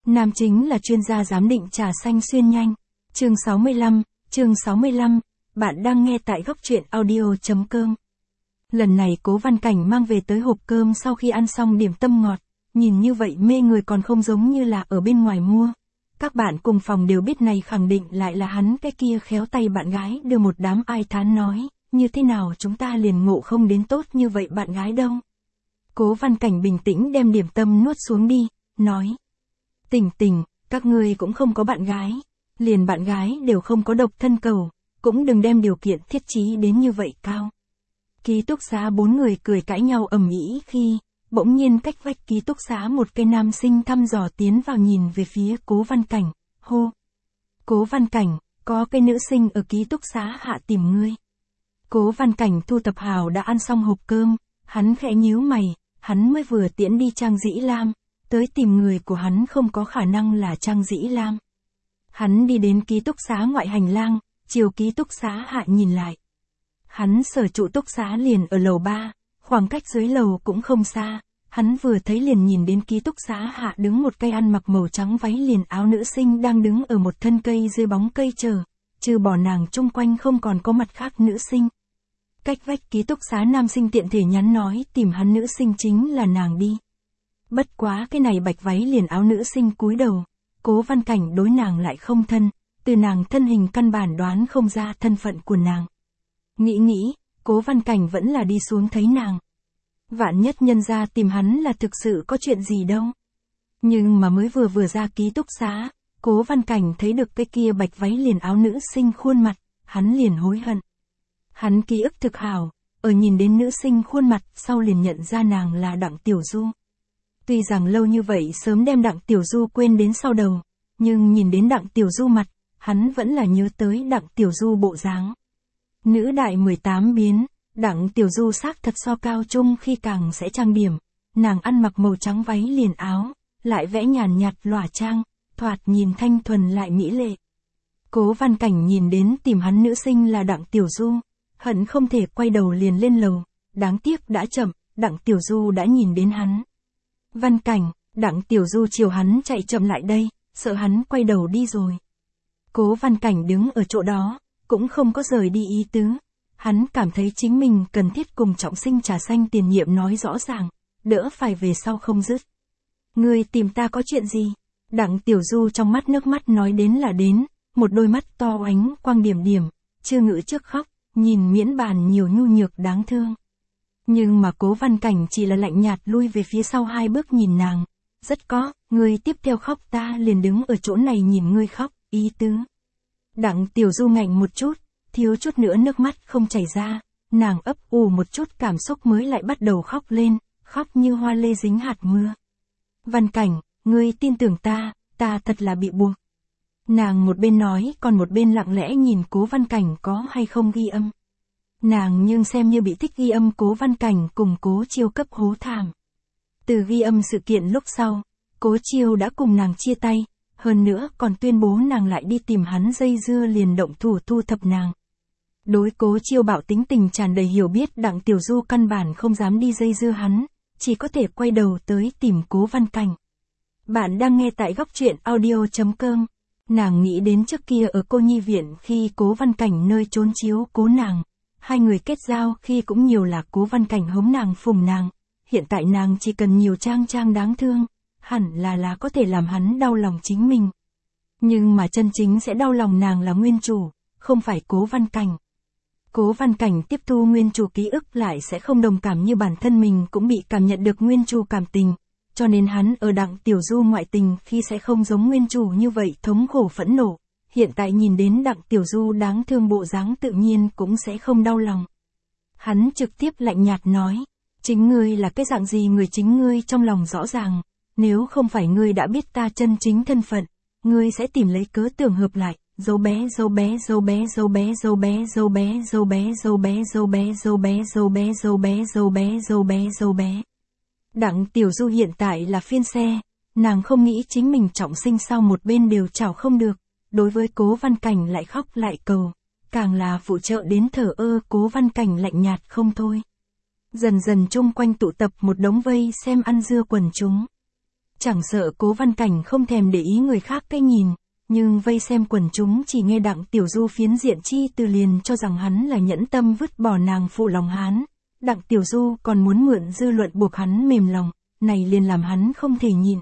Nam chính là chuyên gia giám định trà xanh xuyên nhanh. Chương 65, bạn đang nghe tại góc truyện audio.com. Lần này Cố Văn Cảnh mang về tới hộp cơm sau khi ăn xong điểm tâm ngọt, nhìn như vậy mê người còn không giống như là ở bên ngoài mua. Các bạn cùng phòng đều biết này khẳng định lại là hắn cái kia khéo tay bạn gái đưa một đám ai thán nói, như thế nào chúng ta liền ngộ không đến tốt như vậy bạn gái đâu. Cố Văn Cảnh bình tĩnh đem điểm tâm nuốt xuống đi, nói. Tình, các ngươi cũng không có bạn gái, liền bạn gái đều không có độc thân cầu, cũng đừng đem điều kiện thiết trí đến như vậy cao. Ký túc xá 4 người cười cãi nhau ầm ĩ khi, bỗng nhiên cách vách ký túc xá một cây nam sinh thăm dò tiến vào nhìn về phía Cố Văn Cảnh, hô. Cố Văn Cảnh, có cái nữ sinh ở ký túc xá hạ tìm ngươi. Cố Văn Cảnh thu tập hào đã ăn xong hộp cơm, hắn khẽ nhíu mày, hắn mới vừa tiễn đi Trang Dĩ Lam, tới tìm người của hắn không có khả năng là Trang Dĩ Lam. Hắn đi đến ký túc xá ngoại hành lang, chiều ký túc xá hạ nhìn lại. Hắn sở trụ túc xá liền ở lầu 3, khoảng cách dưới lầu cũng không xa, hắn vừa thấy liền nhìn đến ký túc xá hạ đứng một cây ăn mặc màu trắng váy liền áo nữ sinh đang đứng ở một thân cây dưới bóng cây chờ, trừ bỏ nàng chung quanh không còn có mặt khác nữ sinh. Cách vách ký túc xá nam sinh tiện thể nhắn nói tìm hắn nữ sinh chính là nàng đi. Bất quá cái này bạch váy liền áo nữ sinh cúi đầu, Cố Văn Cảnh đối nàng lại không thân, từ nàng thân hình căn bản đoán không ra thân phận của nàng. Nghĩ, Cố Văn Cảnh vẫn là đi xuống thấy nàng. Vạn nhất nhân ra tìm hắn là thực sự có chuyện gì đâu. Nhưng mà mới vừa ra ký túc xá, Cố Văn Cảnh thấy được cái kia bạch váy liền áo nữ sinh khuôn mặt, hắn liền hối hận. Hắn ký ức thực hảo, ở nhìn đến nữ sinh khuôn mặt sau liền nhận ra nàng là Đặng Tiểu Du. Tuy rằng lâu như vậy sớm đem Đặng Tiểu Du quên đến sau đầu, nhưng nhìn đến Đặng Tiểu Du mặt, hắn vẫn là nhớ tới Đặng Tiểu Du bộ dáng. Nữ đại 18 biến, Đặng Tiểu Du xác thật so cao trung khi càng sẽ trang điểm, nàng ăn mặc màu trắng váy liền áo, lại vẽ nhàn nhạt lòa trang, thoạt nhìn thanh thuần lại mỹ lệ. Cố Văn Cảnh nhìn đến tìm hắn nữ sinh là Đặng Tiểu Du, hận không thể quay đầu liền lên lầu, đáng tiếc đã chậm, Đặng Tiểu Du đã nhìn đến hắn. Văn Cảnh, Đặng Tiểu Du chiều hắn chạy chậm lại đây, sợ hắn quay đầu đi rồi. Cố Văn Cảnh đứng ở chỗ đó, cũng không có rời đi ý tứ. Hắn cảm thấy chính mình cần thiết cùng trọng sinh trà xanh tiền nhiệm nói rõ ràng, đỡ phải về sau không dứt. Ngươi tìm ta có chuyện gì? Đặng Tiểu Du trong mắt nước mắt nói đến là đến, một đôi mắt to ánh quang điểm, chưa ngữ trước khóc, nhìn miễn bàn nhiều nhu nhược đáng thương. Nhưng mà Cố Văn Cảnh chỉ là lạnh nhạt lui về phía sau 2 bước nhìn nàng. Rất có, ngươi tiếp theo khóc ta liền đứng ở chỗ này nhìn ngươi khóc, ý tứ. Đặng Tiểu Du ngạnh một chút, thiếu chút nữa nước mắt không chảy ra, nàng ấp ủ một chút cảm xúc mới lại bắt đầu khóc lên, khóc như hoa lê dính hạt mưa. Văn Cảnh, ngươi tin tưởng ta thật là bị buộc. Nàng một bên nói còn một bên lặng lẽ nhìn Cố Văn Cảnh có hay không ghi âm. Nàng nhưng xem như bị thích ghi âm Cố Văn Cảnh cùng Cố Chiêu cấp hố thảm. Từ ghi âm sự kiện lúc sau, Cố Chiêu đã cùng nàng chia tay, hơn nữa còn tuyên bố nàng lại đi tìm hắn dây dưa liền động thủ thu thập nàng. Đối Cố Chiêu bạo tính tình tràn đầy hiểu biết Đặng Tiểu Du căn bản không dám đi dây dưa hắn, chỉ có thể quay đầu tới tìm Cố Văn Cảnh. Bạn đang nghe tại góc truyện audio.com. Nàng nghĩ đến trước kia ở cô nhi viện khi Cố Văn Cảnh nơi trốn chiếu cố nàng. 2 người kết giao khi cũng nhiều là Cố Văn Cảnh hống nàng phùng nàng. Hiện tại nàng chỉ cần nhiều trang đáng thương, hẳn là có thể làm hắn đau lòng chính mình. Nhưng mà chân chính sẽ đau lòng nàng là nguyên chủ, không phải Cố Văn Cảnh. Cố Văn Cảnh tiếp thu nguyên chủ ký ức lại sẽ không đồng cảm như bản thân mình cũng bị cảm nhận được nguyên chủ cảm tình. Cho nên hắn ở Đặng Tiểu Du ngoại tình khi sẽ không giống nguyên chủ như vậy thống khổ phẫn nộ. Hiện tại nhìn đến Đặng Tiểu Du đáng thương bộ dáng tự nhiên cũng sẽ không đau lòng. Hắn trực tiếp lạnh nhạt nói, chính ngươi là cái dạng gì người chính ngươi trong lòng rõ ràng, nếu không phải ngươi đã biết ta chân chính thân phận, ngươi sẽ tìm lấy cớ tưởng hợp lại, dấu bé. Đặng Tiểu Du hiện tại là phiên xe, nàng không nghĩ chính mình trọng sinh sau một bên đều chảo không được, đối với Cố Văn Cảnh lại khóc lại cầu, càng là phụ trợ đến thờ ơ Cố Văn Cảnh lạnh nhạt không thôi. Dần dần chung quanh tụ tập một đống vây xem ăn dưa quần chúng. Chẳng sợ Cố Văn Cảnh không thèm để ý người khác cái nhìn, nhưng vây xem quần chúng chỉ nghe Đặng Tiểu Du phiến diện chi từ liền cho rằng hắn là nhẫn tâm vứt bỏ nàng phụ lòng hắn. Đặng Tiểu Du còn muốn mượn dư luận buộc hắn mềm lòng, này liền làm hắn không thể nhịn.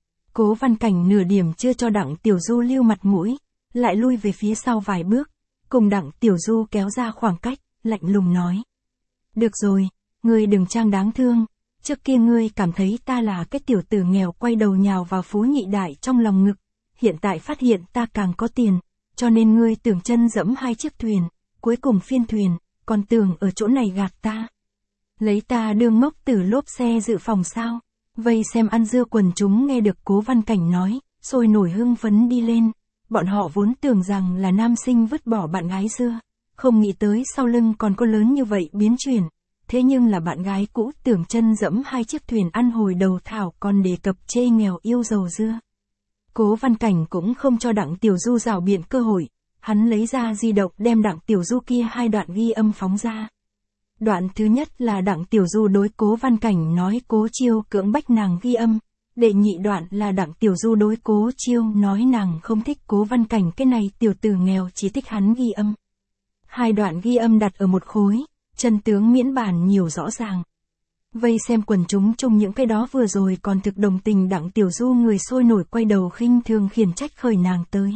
Cố Văn Cảnh nửa điểm chưa cho Đặng Tiểu Du lưu mặt mũi, lại lui về phía sau vài bước, cùng Đặng Tiểu Du kéo ra khoảng cách, lạnh lùng nói. Được rồi, ngươi đừng trang đáng thương, trước kia ngươi cảm thấy ta là cái tiểu tử nghèo quay đầu nhào vào Phú Nhị Đại trong lòng ngực, hiện tại phát hiện ta càng có tiền, cho nên ngươi tưởng chân dẫm hai chiếc thuyền, cuối cùng phiên thuyền, còn tưởng ở chỗ này gạt ta. Lấy ta đương ngốc từ lốp xe dự phòng sao? Vây xem ăn dưa quần chúng nghe được Cố Văn Cảnh nói, sôi nổi hưng phấn đi lên. Bọn họ vốn tưởng rằng là nam sinh vứt bỏ bạn gái xưa, không nghĩ tới sau lưng còn có lớn như vậy biến chuyển. Thế nhưng là bạn gái cũ tưởng chân dẫm hai chiếc thuyền ăn hồi đầu thảo còn đề cập chê nghèo yêu giàu dưa. Cố Văn Cảnh cũng không cho Đặng Tiểu Du rảo biện cơ hội, hắn lấy ra di động đem Đặng Tiểu Du kia hai đoạn ghi âm phóng ra. Đoạn thứ nhất là Đặng Tiểu Du đối Cố Văn Cảnh nói Cố Chiêu cưỡng bách nàng ghi âm, đệ nhị đoạn là Đặng Tiểu Du đối Cố Chiêu nói nàng không thích Cố Văn Cảnh cái này tiểu tử nghèo chỉ thích hắn ghi âm. Hai đoạn ghi âm đặt ở một khối, chân tướng miễn bản nhiều rõ ràng. Vây xem quần chúng chung những cái đó vừa rồi còn thực đồng tình Đặng Tiểu Du người sôi nổi quay đầu khinh thường khiển trách khởi nàng tới.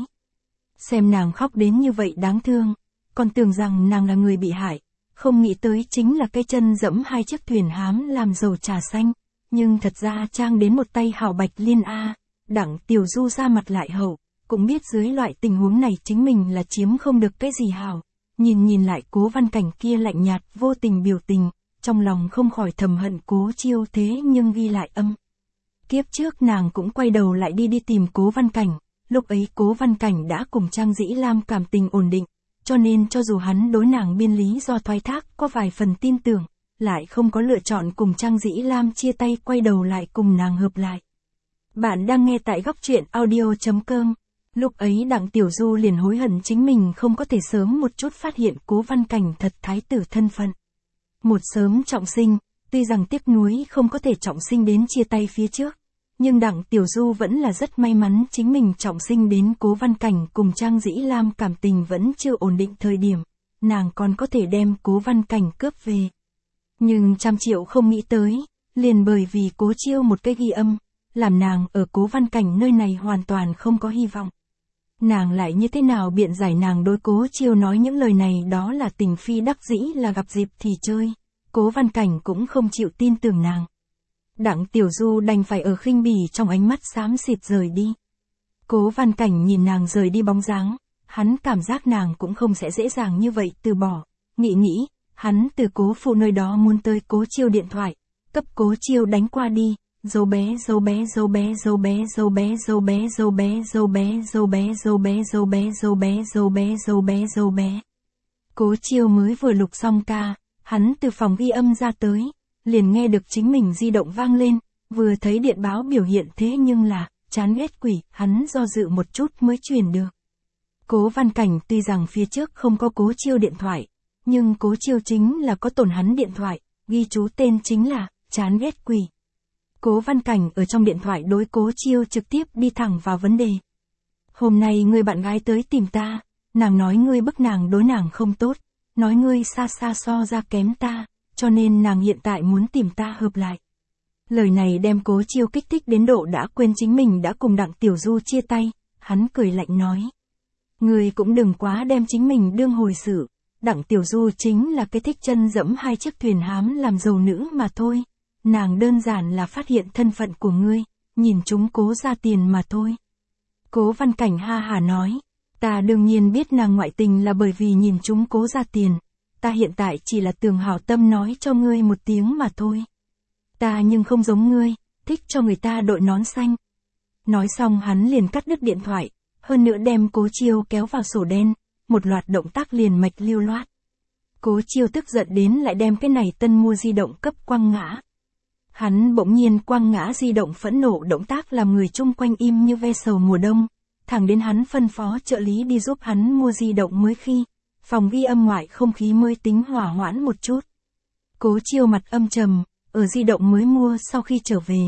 Xem nàng khóc đến như vậy đáng thương, còn tưởng rằng nàng là người bị hại, không nghĩ tới chính là cái chân dẫm hai chiếc thuyền hám làm giàu trà xanh, nhưng thật ra trang đến một tay hào bạch liên a. Đặng Tiểu Du ra mặt lại hậu, cũng biết dưới loại tình huống này chính mình là chiếm không được cái gì hào. Nhìn lại Cố Văn Cảnh kia lạnh nhạt vô tình biểu tình, trong lòng không khỏi thầm hận Cố Chiêu thế nhưng ghi lại âm. Kiếp trước nàng cũng quay đầu lại đi tìm Cố Văn Cảnh, lúc ấy Cố Văn Cảnh đã cùng Trang Dĩ Lam cảm tình ổn định, cho nên cho dù hắn đối nàng biên lý do thoái thác có vài phần tin tưởng, lại không có lựa chọn cùng Trang Dĩ Lam chia tay quay đầu lại cùng nàng hợp lại. Bạn đang nghe tại góc truyện audio.com. Lúc ấy Đặng Tiểu Du liền hối hận chính mình không có thể sớm một chút phát hiện Cố Văn Cảnh thật thái tử thân phận. Một sớm trọng sinh, tuy rằng tiếc nuối không có thể trọng sinh đến chia tay phía trước, nhưng Đặng Tiểu Du vẫn là rất may mắn chính mình trọng sinh đến Cố Văn Cảnh cùng Trang Dĩ Lam cảm tình vẫn chưa ổn định thời điểm, nàng còn có thể đem Cố Văn Cảnh cướp về. Nhưng 100.000.000 không nghĩ tới, liền bởi vì Cố Chiêu một cái ghi âm, làm nàng ở Cố Văn Cảnh nơi này hoàn toàn không có hy vọng. Nàng lại như thế nào biện giải nàng đối Cố Chiêu nói những lời này đó là tình phi đắc dĩ là gặp dịp thì chơi, Cố Văn Cảnh cũng không chịu tin tưởng nàng. Đặng Tiểu Du đành phải ở khinh bỉ trong ánh mắt xám xịt rời đi. Cố Văn Cảnh nhìn nàng rời đi bóng dáng, hắn cảm giác nàng cũng không sẽ dễ dàng như vậy từ bỏ, nghĩ, hắn từ Cố phụ nơi đó muốn tới Cố Chiêu điện thoại, cấp Cố Chiêu đánh qua đi. Dâu bé. Cố Chiêu mới vừa lục xong ca, hắn từ phòng ghi âm ra tới, liền nghe được chính mình di động vang lên, vừa thấy điện báo biểu hiện thế nhưng là, chán ghét quỷ, hắn do dự một chút mới truyền được. Cố Văn Cảnh tuy rằng phía trước không có Cố Chiêu điện thoại, nhưng Cố Chiêu chính là có tổn hắn điện thoại, ghi chú tên chính là, chán ghét quỷ. Cố Văn Cảnh ở trong điện thoại đối Cố Chiêu trực tiếp đi thẳng vào vấn đề. Hôm nay người bạn gái tới tìm ta, nàng nói ngươi bức nàng đối nàng không tốt, nói ngươi xa so ra kém ta, cho nên nàng hiện tại muốn tìm ta hợp lại. Lời này đem Cố Chiêu kích thích đến độ đã quên chính mình đã cùng Đặng Tiểu Du chia tay, hắn cười lạnh nói. Ngươi cũng đừng quá đem chính mình đương hồi sự, Đặng Tiểu Du chính là cái thích chân dẫm hai chiếc thuyền hám làm giàu nữ mà thôi. Nàng đơn giản là phát hiện thân phận của ngươi, nhìn chúng Cố ra tiền mà thôi. Cố Văn Cảnh ha hà nói, ta đương nhiên biết nàng ngoại tình là bởi vì nhìn chúng Cố ra tiền, ta hiện tại chỉ là tưởng hảo tâm nói cho ngươi một tiếng mà thôi. Ta nhưng không giống ngươi, thích cho người ta đội nón xanh. Nói xong hắn liền cắt đứt điện thoại, hơn nữa đem Cố Chiêu kéo vào sổ đen, một loạt động tác liền mạch lưu loát. Cố Chiêu tức giận đến lại đem cái này tân mua di động cấp quăng ngã. Hắn bỗng nhiên quăng ngã di động phẫn nộ động tác làm người chung quanh im như ve sầu mùa đông, thẳng đến hắn phân phó trợ lý đi giúp hắn mua di động mới khi, phòng ghi âm ngoại không khí mới tính hỏa hoãn một chút. Cố Chiêu mặt âm trầm, ở di động mới mua sau khi trở về,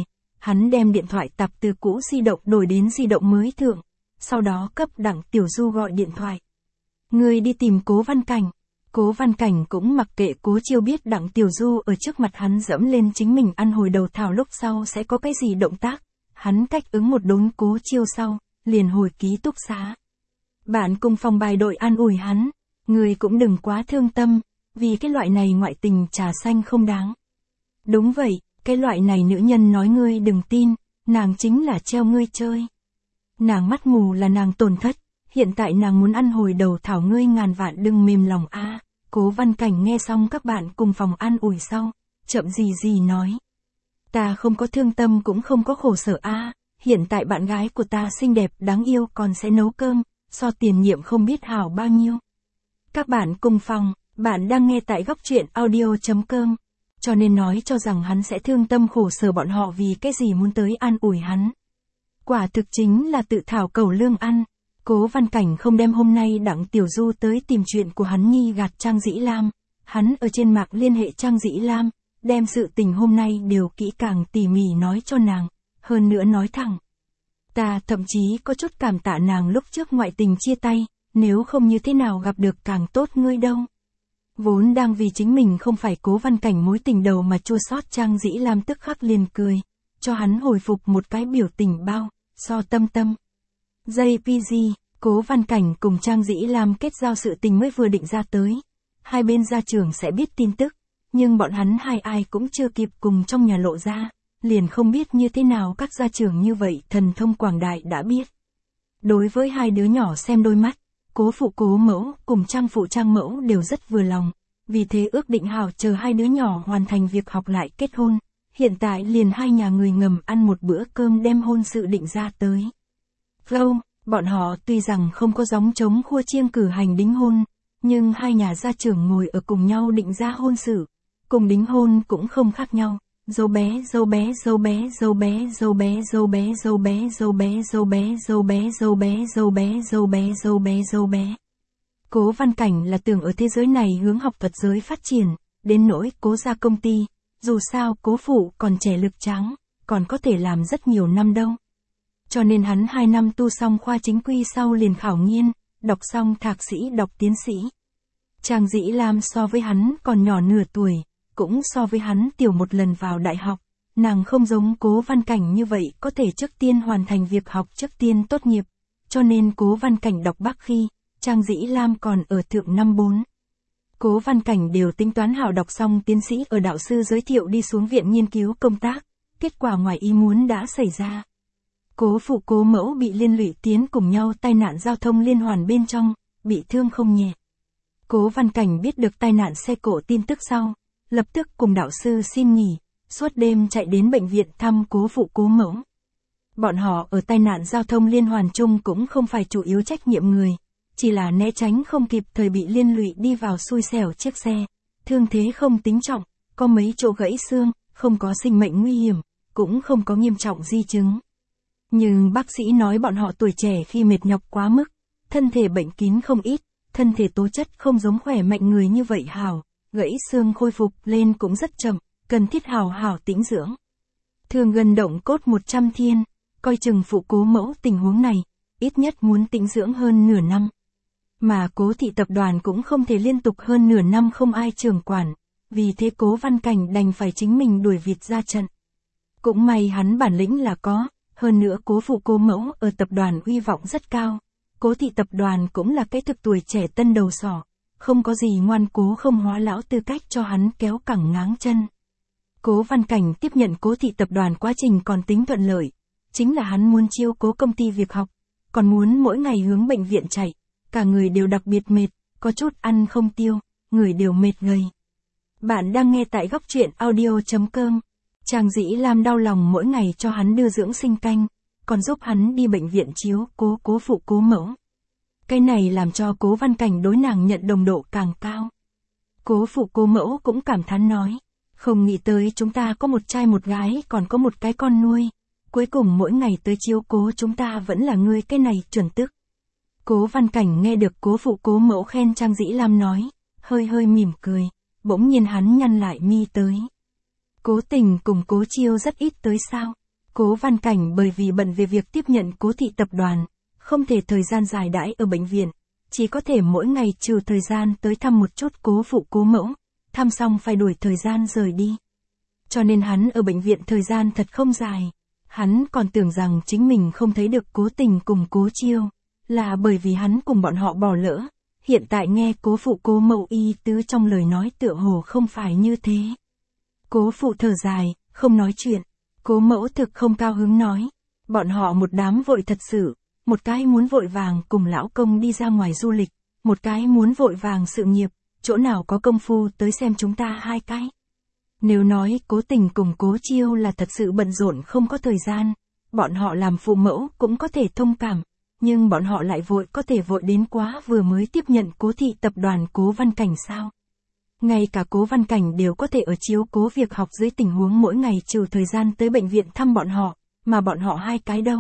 Hắn đem điện thoại tập từ cũ di động đổi đến di động mới thượng, sau đó cấp Đặng Tiểu Du gọi điện thoại. Người đi tìm Cố Văn Cảnh. Cố Văn Cảnh cũng mặc kệ Cố Chiêu biết Đặng Tiểu Du ở trước mặt hắn dẫm lên chính mình ăn hồi đầu thảo lúc sau sẽ có cái gì động tác. Hắn cách ứng một đốn Cố Chiêu sau, liền hồi ký túc xá. Bạn cùng phòng bài đội an ủi hắn, người cũng đừng quá thương tâm, vì cái loại này ngoại tình trà xanh không đáng. Đúng vậy, cái loại này nữ nhân nói ngươi đừng tin, nàng chính là treo ngươi chơi. Nàng mắt mù là nàng tổn thất, hiện tại nàng muốn ăn hồi đầu thảo ngươi ngàn vạn đừng mềm lòng a. Cố Văn Cảnh nghe xong các bạn cùng phòng an ủi sau, chậm gì nói. Ta không có thương tâm cũng không có khổ sở a, hiện tại bạn gái của ta xinh đẹp đáng yêu còn sẽ nấu cơm, so tiền nhiệm không biết hảo bao nhiêu. Các bạn cùng phòng, bạn đang nghe tại góc truyện audio.com, cho nên nói cho rằng hắn sẽ thương tâm khổ sở bọn họ vì cái gì muốn tới an ủi hắn. Quả thực chính là tự thảo cầu lương ăn. Cố Văn Cảnh không đem hôm nay Đặng Tiểu Du tới tìm chuyện của hắn nhi gạt Trang Dĩ Lam, hắn ở trên mạng liên hệ Trang Dĩ Lam, đem sự tình hôm nay đều kỹ càng tỉ mỉ nói cho nàng, hơn nữa nói thẳng. Ta thậm chí có chút cảm tạ nàng lúc trước ngoại tình chia tay, nếu không như thế nào gặp được càng tốt ngươi đâu. Vốn đang vì chính mình không phải Cố Văn Cảnh mối tình đầu mà chua xót Trang Dĩ Lam tức khắc liền cười, cho hắn hồi phục một cái biểu tình bao, so tâm. JPG, Cố Văn Cảnh cùng Trang Dĩ Lam kết giao sự tình mới vừa định ra tới. Hai bên gia trưởng sẽ biết tin tức, nhưng bọn hắn hai ai cũng chưa kịp cùng trong nhà lộ ra, liền không biết như thế nào các gia trưởng như vậy thần thông quảng đại đã biết. Đối với hai đứa nhỏ xem đôi mắt, Cố phụ Cố mẫu cùng Trang phụ Trang mẫu đều rất vừa lòng, vì thế ước định hảo chờ hai đứa nhỏ hoàn thành việc học lại kết hôn, hiện tại liền hai nhà người ngầm ăn một bữa cơm đem hôn sự định ra tới. Flow, bọn họ tuy rằng không có gióng trống khua chiêng cử hành đính hôn, nhưng hai nhà gia trưởng ngồi ở cùng nhau định ra hôn sự, cùng đính hôn cũng không khác nhau. Dâu bé. Cố Văn Cảnh là tưởng ở thế giới này hướng học thuật giới phát triển, đến nỗi Cố gia công ty, dù sao Cố phụ còn trẻ lực tráng, còn có thể làm rất nhiều năm đâu. Cho nên hắn 2 năm tu xong khoa chính quy sau liền khảo nghiên, đọc xong thạc sĩ đọc tiến sĩ. Trang Dĩ Lam so với hắn còn nhỏ nửa tuổi, cũng so với hắn tiểu một lần vào đại học, nàng không giống Cố Văn Cảnh như vậy có thể trước tiên hoàn thành việc học trước tiên tốt nghiệp, cho nên Cố Văn Cảnh đọc Bắc khi, Trang Dĩ Lam còn ở thượng năm 4. Cố Văn Cảnh đều tính toán hảo đọc xong tiến sĩ ở đạo sư giới thiệu đi xuống viện nghiên cứu công tác, kết quả ngoài ý muốn đã xảy ra. Cố phụ Cố mẫu bị liên lụy tiến cùng nhau tai nạn giao thông liên hoàn bên trong, bị thương không nhẹ. Cố Văn Cảnh biết được tai nạn xe cộ tin tức sau, lập tức cùng đạo sư xin nghỉ, suốt đêm chạy đến bệnh viện thăm Cố phụ Cố mẫu. Bọn họ ở tai nạn giao thông liên hoàn chung cũng không phải chủ yếu trách nhiệm người, chỉ là né tránh không kịp thời bị liên lụy đi vào xui xẻo chiếc xe, thương thế không tính trọng, có mấy chỗ gãy xương, không có sinh mệnh nguy hiểm, cũng không có nghiêm trọng di chứng. Nhưng bác sĩ nói bọn họ tuổi trẻ khi mệt nhọc quá mức, thân thể bệnh kín không ít, thân thể tố chất không giống khỏe mạnh người như vậy hảo, gãy xương khôi phục lên cũng rất chậm, cần thiết hảo tĩnh dưỡng. Thường gần động cốt 100 thiên, coi chừng phụ Cố mẫu tình huống này, ít nhất muốn tĩnh dưỡng hơn nửa năm. Mà Cố thị tập đoàn cũng không thể liên tục hơn nửa năm không ai trưởng quản, vì thế Cố Văn Cảnh đành phải chính mình đuổi vịt ra trận. Cũng may hắn bản lĩnh là có, hơn nữa Cố phụ Cố mẫu ở tập đoàn uy vọng rất cao. Cố thị tập đoàn cũng là cái thực tuổi trẻ tân đầu sỏ, không có gì ngoan cố không hóa lão tư cách cho hắn kéo cẳng ngáng chân. Cố Văn Cảnh tiếp nhận Cố thị tập đoàn quá trình còn tính thuận lợi, chính là hắn muốn chiêu cố công ty việc học, còn muốn mỗi ngày hướng bệnh viện chạy, cả người đều đặc biệt mệt, có chút ăn không tiêu, người đều mệt gầy. Bạn đang nghe tại góc truyện audio.com. Trang Dĩ Lam đau lòng mỗi ngày cho hắn đưa dưỡng sinh canh, còn giúp hắn đi bệnh viện chiếu cố phụ Cố mẫu. Cái này làm cho Cố Văn Cảnh đối nàng nhận đồng độ càng cao. Cố phụ Cố mẫu cũng cảm thán nói, không nghĩ tới chúng ta có một trai một gái còn có một cái con nuôi, cuối cùng mỗi ngày tới chiếu cố chúng ta vẫn là ngươi cái này chuẩn tức. Cố Văn Cảnh nghe được Cố phụ Cố mẫu khen Trang Dĩ Lam nói, hơi mỉm cười, bỗng nhiên hắn nhăn lại mi tới. Cố Tình cùng Cố Chiêu rất ít tới sao? Cố Văn Cảnh bởi vì bận về việc tiếp nhận Cố thị tập đoàn, không thể thời gian dài đãi ở bệnh viện, chỉ có thể mỗi ngày trừ thời gian tới thăm một chút Cố phụ Cố mẫu, thăm xong phải đuổi thời gian rời đi. Cho nên hắn ở bệnh viện thời gian thật không dài. Hắn còn tưởng rằng chính mình không thấy được Cố Tình cùng Cố Chiêu, là bởi vì hắn cùng bọn họ bỏ lỡ. Hiện tại nghe Cố phụ Cố mẫu ý tứ trong lời nói tựa hồ không phải như thế. Cố phụ thở dài, không nói chuyện. Cố mẫu thực không cao hứng nói. Bọn họ một đám vội thật sự, một cái muốn vội vàng cùng lão công đi ra ngoài du lịch, một cái muốn vội vàng sự nghiệp, chỗ nào có công phu tới xem chúng ta hai cái. Nếu nói Cố Tình cùng Cố Chiêu là thật sự bận rộn không có thời gian, bọn họ làm phụ mẫu cũng có thể thông cảm, nhưng bọn họ lại vội có thể vội đến quá vừa mới tiếp nhận Cố thị tập đoàn Cố Văn Cảnh sao. Ngay cả Cố Văn Cảnh đều có thể ở chiếu cố việc học dưới tình huống mỗi ngày trừ thời gian tới bệnh viện thăm bọn họ, mà bọn họ hai cái đâu.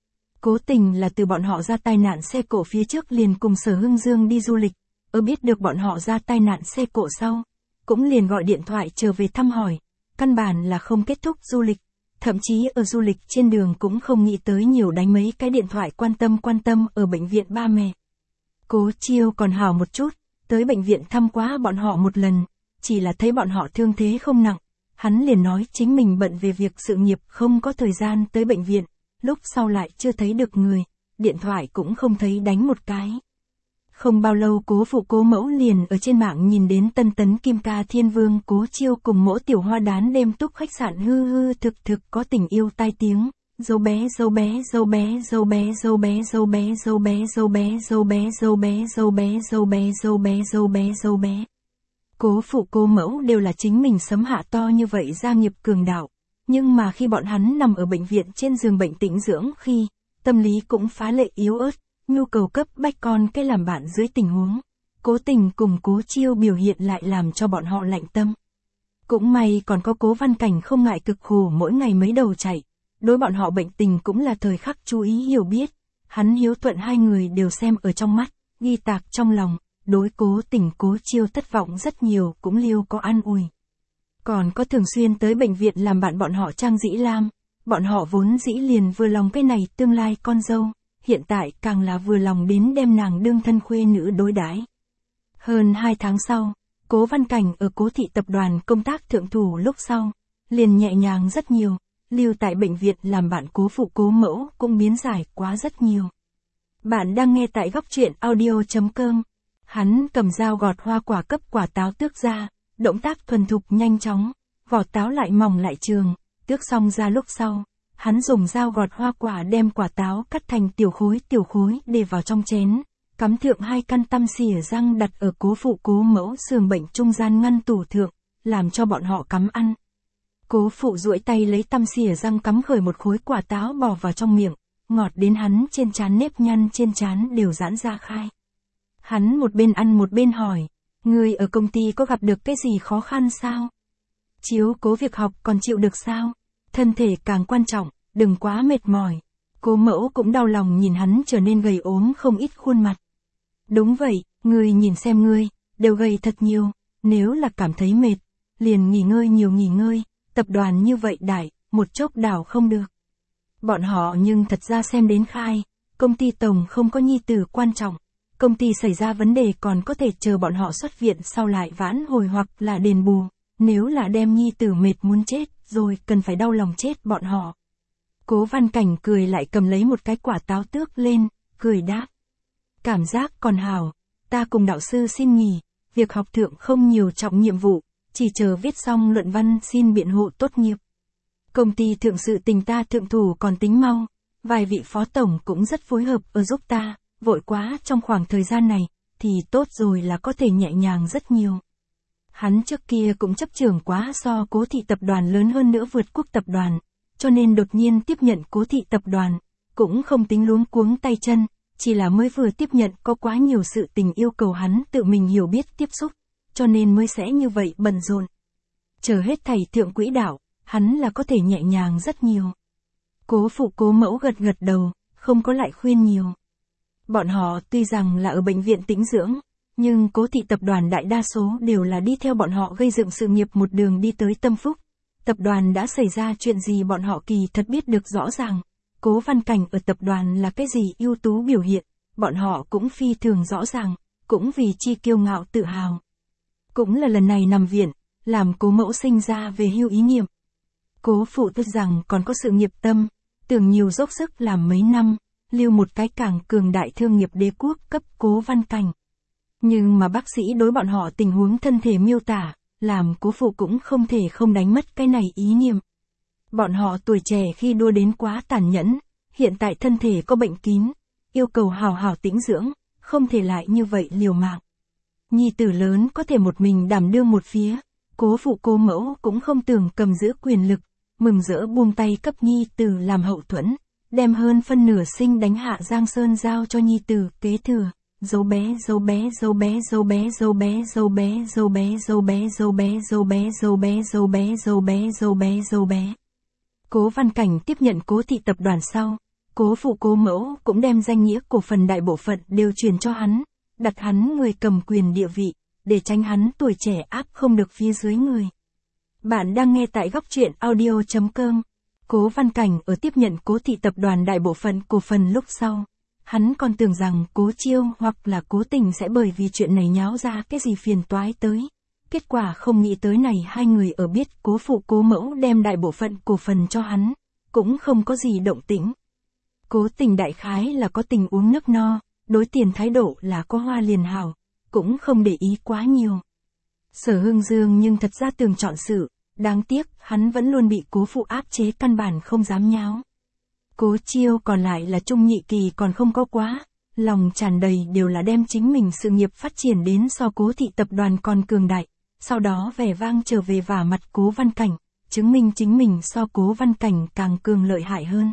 Cố Tình là từ bọn họ ra tai nạn xe cộ phía trước liền cùng Sở Hưng Dương đi du lịch, ở biết được bọn họ ra tai nạn xe cộ sau, cũng liền gọi điện thoại trở về thăm hỏi, căn bản là không kết thúc du lịch, thậm chí ở du lịch trên đường cũng không nghĩ tới nhiều đánh mấy cái điện thoại quan tâm ở bệnh viện ba mẹ. Cố Chiêu còn hào một chút, tới bệnh viện thăm quá bọn họ một lần, chỉ là thấy bọn họ thương thế không nặng, hắn liền nói chính mình bận về việc sự nghiệp không có thời gian tới bệnh viện, lúc sau lại chưa thấy được người, điện thoại cũng không thấy đánh một cái. Không bao lâu Cố phụ Cố mẫu liền ở trên mạng nhìn đến Tân Tấn Kim Ca Thiên Vương Cố Chiêu cùng Mỗ Tiểu Hoa đán đêm túc khách sạn hư hư thực có tình yêu tai tiếng, dâu bé dâu bé dâu bé dâu bé dâu bé dâu bé dâu bé dâu bé dâu bé dâu bé dâu bé dâu bé dâu bé dâu bé dâu bé. Cố phụ Cố mẫu đều là chính mình sấm hạ to như vậy gia nghiệp cường đạo, nhưng mà khi bọn hắn nằm ở bệnh viện trên giường bệnh tĩnh dưỡng khi, tâm lý cũng phá lệ yếu ớt. Nhu cầu cấp bách con cái làm bạn dưới tình huống, Cố Tình cùng Cố Chiêu biểu hiện lại làm cho bọn họ lạnh tâm. Cũng may còn có Cố Văn Cảnh không ngại cực khổ mỗi ngày mấy đầu chạy, đối bọn họ bệnh tình cũng là thời khắc chú ý hiểu biết, hắn hiếu thuận hai người đều xem ở trong mắt, ghi tạc trong lòng, đối Cố Tình Cố Chiêu thất vọng rất nhiều cũng liêu có an ủi. Còn có thường xuyên tới bệnh viện làm bạn bọn họ Trang Dĩ Lam, bọn họ vốn dĩ liền vừa lòng cái này tương lai con dâu. Hiện tại càng là vừa lòng đến đem nàng đương thân khuê nữ đối đãi. Hơn 2 tháng sau, Cố Văn Cảnh ở Cố thị tập đoàn công tác thượng thủ lúc sau, liền nhẹ nhàng rất nhiều, lưu tại bệnh viện làm bạn Cố phụ Cố mẫu cũng biến giải quá rất nhiều. Bạn đang nghe tại góc truyện audio.com. Hắn cầm dao gọt hoa quả cấp quả táo tước ra, động tác thuần thục nhanh chóng, vỏ táo lại mỏng lại trường, tước xong ra lúc sau. Hắn dùng dao gọt hoa quả đem quả táo cắt thành tiểu khối để vào trong chén, cắm thượng 2 căn tăm xỉa răng đặt ở Cố phụ Cố mẫu giường bệnh trung gian ngăn tủ thượng, làm cho bọn họ cắm ăn. Cố phụ duỗi tay lấy tăm xỉa răng cắm khởi một khối quả táo bỏ vào trong miệng, ngọt đến hắn trên trán nếp nhăn trên trán đều giãn ra khai. Hắn một bên ăn một bên hỏi, người ở công ty có gặp được cái gì khó khăn sao? Chiếu cố việc học còn chịu được sao? Thân thể càng quan trọng, đừng quá mệt mỏi. Cố mẫu cũng đau lòng nhìn hắn trở nên gầy ốm không ít khuôn mặt. Đúng vậy, ngươi nhìn xem ngươi, đều gầy thật nhiều, nếu là cảm thấy mệt, liền nghỉ ngơi nhiều nghỉ ngơi, tập đoàn như vậy đại, một chốc đảo không được. Bọn họ nhưng thật ra xem đến khai, công ty tổng không có nhi tử quan trọng, công ty xảy ra vấn đề còn có thể chờ bọn họ xuất viện sau lại vãn hồi hoặc là đền bù, nếu là đem nhi tử mệt muốn chết, rồi cần phải đau lòng chết bọn họ. Cố Văn Cảnh cười lại cầm lấy một cái quả táo tước lên, cười đáp. Cảm giác còn hảo, ta cùng đạo sư xin nghỉ, việc học thượng không nhiều trọng nhiệm vụ, chỉ chờ viết xong luận văn xin biện hộ tốt nghiệp. Công ty thượng sự tình ta thượng thủ còn tính mau, vài vị phó tổng cũng rất phối hợp ở giúp ta, vội quá trong khoảng thời gian này, thì tốt rồi là có thể nhẹ nhàng rất nhiều. Hắn trước kia cũng chấp trưởng quá so Cố thị tập đoàn lớn hơn nữa vượt quốc tập đoàn, cho nên đột nhiên tiếp nhận Cố thị tập đoàn, cũng không tính luống cuống tay chân, chỉ là mới vừa tiếp nhận có quá nhiều sự tình yêu cầu hắn tự mình hiểu biết tiếp xúc, cho nên mới sẽ như vậy bận rộn. Chờ hết thầy thượng quỹ đạo, hắn là có thể nhẹ nhàng rất nhiều. Cố phụ Cố mẫu gật gật đầu, không có lại khuyên nhiều. Bọn họ tuy rằng là ở bệnh viện tĩnh dưỡng, nhưng Cố thị tập đoàn đại đa số đều là đi theo bọn họ gây dựng sự nghiệp một đường đi tới tâm phúc. tập đoàn đã xảy ra chuyện gì bọn họ kỳ thật biết được rõ ràng. Cố Văn Cảnh ở tập đoàn là cái gì ưu tú biểu hiện, bọn họ cũng phi thường rõ ràng, cũng vì chi kiêu ngạo tự hào. Cũng là lần này nằm viện, làm Cố mẫu sinh ra về hưu ý niệm. Cố phụ tức rằng còn có sự nghiệp tâm, tưởng nhiều dốc sức làm mấy năm, lưu một cái càng cường đại thương nghiệp đế quốc cấp Cố Văn Cảnh. Nhưng mà bác sĩ đối bọn họ tình huống thân thể miêu tả, làm Cố phụ cũng không thể không đánh mất cái này ý niệm. Bọn họ tuổi trẻ khi đua đến quá tàn nhẫn, hiện tại thân thể có bệnh kín, yêu cầu hào hào tĩnh dưỡng, không thể lại như vậy liều mạng. Nhi tử lớn có thể một mình đảm đương một phía, Cố phụ Cố mẫu cũng không tưởng cầm giữ quyền lực, mừng rỡ buông tay cấp nhi tử làm hậu thuẫn, đem hơn phân nửa sinh đánh hạ Giang Sơn giao cho nhi tử kế thừa. Dấu bé dấu bé dấu bé dấu bé dấu bé dấu bé dấu bé dấu bé dấu bé dấu bé dấu bé dấu bé dấu bé dấu bé dấu bé. Cố Văn Cảnh tiếp nhận Cố thị tập đoàn sau, Cố phụ Cố mẫu cũng đem danh nghĩa cổ phần đại bộ phận đều truyền cho hắn, đặt hắn người cầm quyền địa vị, để tránh hắn tuổi trẻ áp không được phía dưới người. Bạn đang nghe tại góc truyện audio.com. Cố Văn Cảnh ở tiếp nhận Cố thị tập đoàn đại bộ phận cổ phần lúc sau. Hắn còn tưởng rằng Cố Chiêu hoặc là Cố Tình sẽ bởi vì chuyện này nháo ra cái gì phiền toái tới. Kết quả không nghĩ tới này hai người ở biết Cố phụ Cố mẫu đem đại bộ phận cổ phần cho hắn, cũng không có gì động tĩnh. Cố Tình đại khái là có tình uống nước no, đối tiền thái độ là có hoa liền hảo, cũng không để ý quá nhiều. Sở Hưng Dương nhưng thật ra tường chọn sự, đáng tiếc hắn vẫn luôn bị Cố phụ áp chế căn bản không dám nháo. Cố Chiêu còn lại là trung nhị kỳ còn không có quá, lòng tràn đầy đều là đem chính mình sự nghiệp phát triển đến so Cố thị tập đoàn còn cường đại, sau đó vẻ vang trở về vả mặt Cố Văn Cảnh, chứng minh chính mình so Cố Văn Cảnh càng cường lợi hại hơn.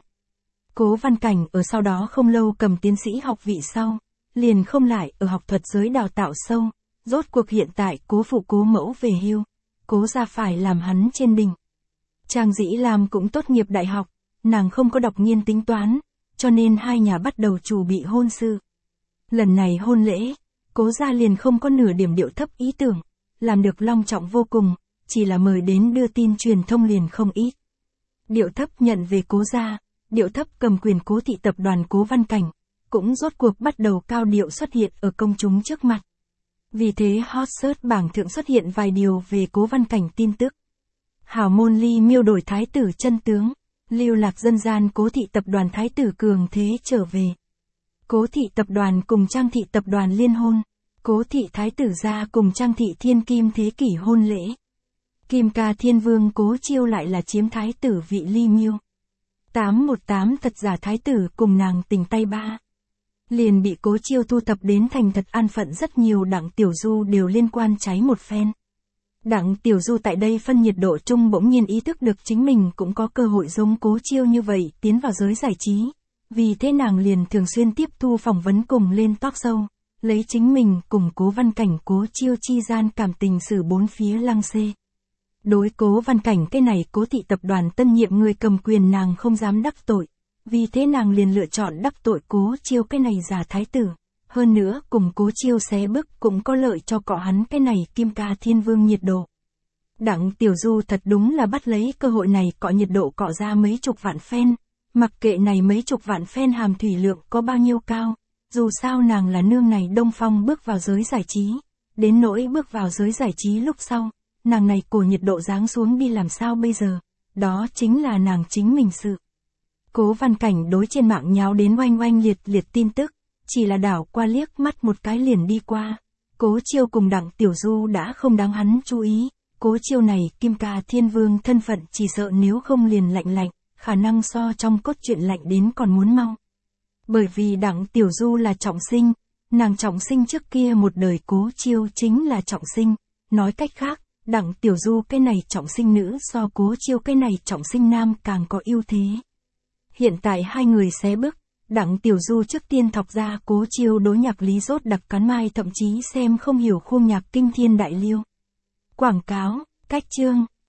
Cố Văn Cảnh ở sau đó không lâu cầm tiến sĩ học vị sau, liền không lại ở học thuật giới đào tạo sâu, rốt cuộc hiện tại Cố phụ Cố mẫu về hưu, Cố gia phải làm hắn trên đỉnh. Trang Dĩ Lam cũng tốt nghiệp đại học, nàng không có đọc nghiên tính toán, cho nên hai nhà bắt đầu chuẩn bị hôn sự. Lần này hôn lễ, Cố gia liền không có nửa điểm điệu thấp ý tưởng, làm được long trọng vô cùng, chỉ là mời đến đưa tin truyền thông liền không ít. Điệu thấp nhận về Cố gia, điệu thấp cầm quyền Cố thị tập đoàn Cố Văn Cảnh, cũng rốt cuộc bắt đầu cao điệu xuất hiện ở công chúng trước mặt. Vì thế hot search bảng thượng xuất hiện vài điều về Cố Văn Cảnh tin tức. Hảo môn ly miêu đổi thái tử chân tướng, lưu lạc dân gian Cố thị tập đoàn thái tử cường thế trở về. Cố thị tập đoàn cùng Trang thị tập đoàn liên hôn, Cố thị thái tử gia cùng Trang thị thiên kim thế kỷ hôn lễ. Kim ca thiên vương Cố Chiêu lại là chiếm thái tử vị ly miêu. 818 thật giả thái tử cùng nàng tình tay ba. Liền bị Cố Chiêu thu thập đến thành thật an phận rất nhiều Đặng Tiểu Du đều liên quan cháy một phen. Đặng Tiểu Du tại đây phân nhiệt độ chung bỗng nhiên ý thức được chính mình cũng có cơ hội giống Cố Chiêu như vậy tiến vào giới giải trí. Vì thế nàng liền thường xuyên tiếp thu phỏng vấn cùng lên talk show, lấy chính mình cùng Cố Văn Cảnh Cố Chiêu chi gian cảm tình xử bốn phía lăng xê. Đối Cố Văn Cảnh cái này Cố thị tập đoàn tân nhiệm người cầm quyền nàng không dám đắc tội, vì thế nàng liền lựa chọn đắc tội Cố Chiêu cái này giả thái tử. Hơn nữa cùng Cố Chiêu xé bức cũng có lợi cho cọ hắn cái này kim ca thiên vương nhiệt độ. Đặng Tiểu Du thật đúng là bắt lấy cơ hội này cọ nhiệt độ cọ ra mấy chục vạn fan, mặc kệ này mấy chục vạn fan hàm thủy lượng có bao nhiêu cao, dù sao nàng là nương này Đông Phong bước vào giới giải trí, đến nỗi bước vào giới giải trí lúc sau, nàng này cổ nhiệt độ giáng xuống đi làm sao bây giờ, đó chính là nàng chính mình sự. Cố Văn Cảnh đối trên mạng nháo đến oanh oanh liệt liệt tin tức, chỉ là đảo qua liếc mắt một cái liền đi qua. Cố Chiêu cùng Đặng Tiểu Du đã không đáng hắn chú ý, Cố Chiêu này kim ca thiên vương thân phận chỉ sợ nếu không liền lạnh, khả năng so trong cốt truyện lạnh đến còn muốn mau. Bởi vì Đặng Tiểu Du là trọng sinh, nàng trọng sinh trước kia một đời Cố Chiêu chính là trọng sinh, nói cách khác, Đặng Tiểu Du cái này trọng sinh nữ so Cố Chiêu cái này trọng sinh nam càng có ưu thế. Hiện tại hai người xé bước, Đặng Tiểu Du trước tiên thọc ra Cố Chiêu đối nhạc lý rốt đặc cắn mai thậm chí xem không hiểu khuôn nhạc kinh thiên đại liêu. Quảng cáo, cách chương.